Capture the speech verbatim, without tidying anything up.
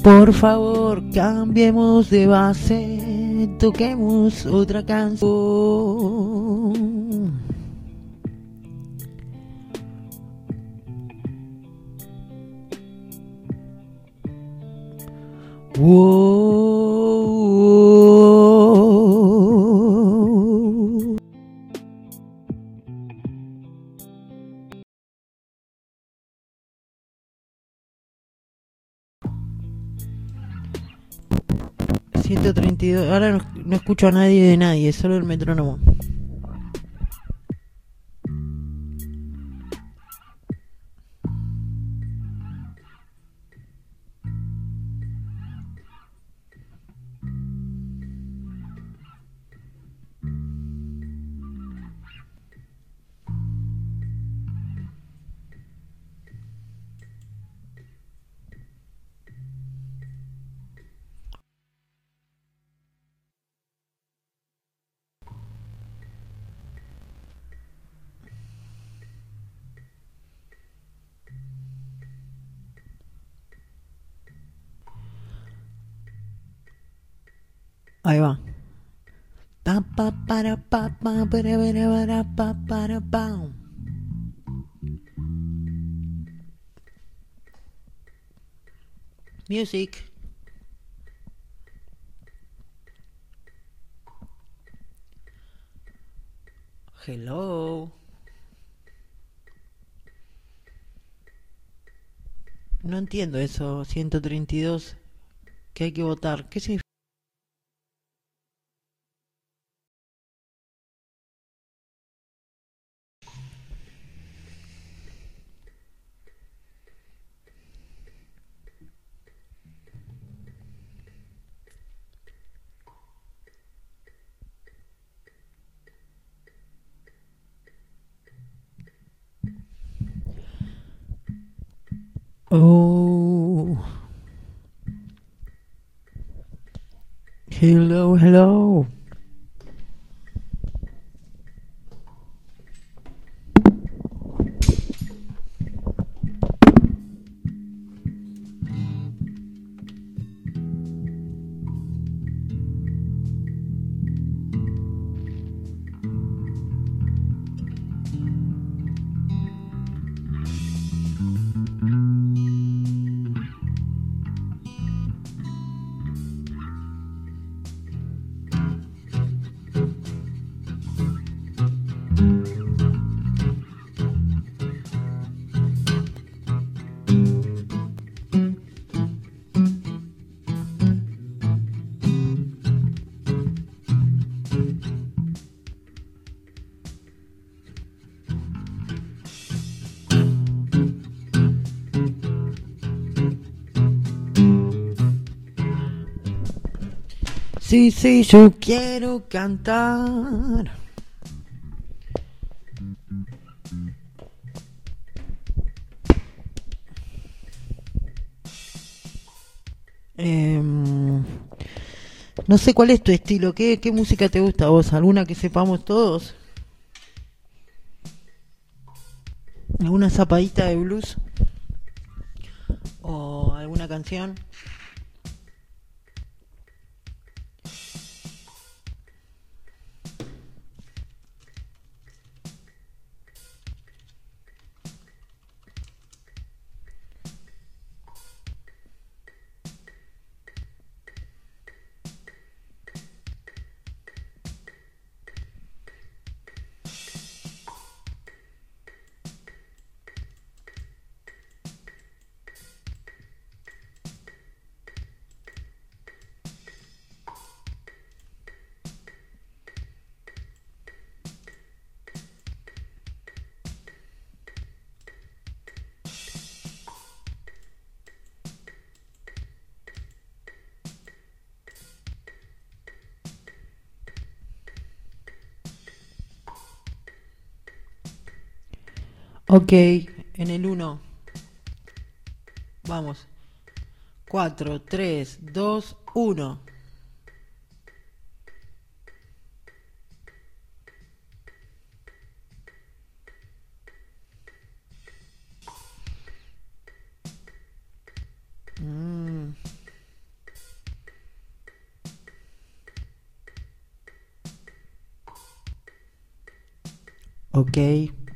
Por favor, cambiemos de base, toquemos otra canción. Wow. ciento treinta y dos. Ahora no, no escucho a nadie de nadie, solo el metrónomo. Ahí va. Pa pa para pa pa para para para pa para pa. Music. Hello. No entiendo eso, ciento treinta y dos, que hay que votar. ¿Qué significa? Oh. Hello, hello. Sí, sí, yo quiero cantar. Eh, no sé cuál es tu estilo. ¿Qué, qué música te gusta a vos? ¿Alguna que sepamos todos? ¿Alguna zapadita de blues? ¿O alguna canción? Ok, en el uno. Vamos. cuatro, tres, dos, uno. Mm. Ok.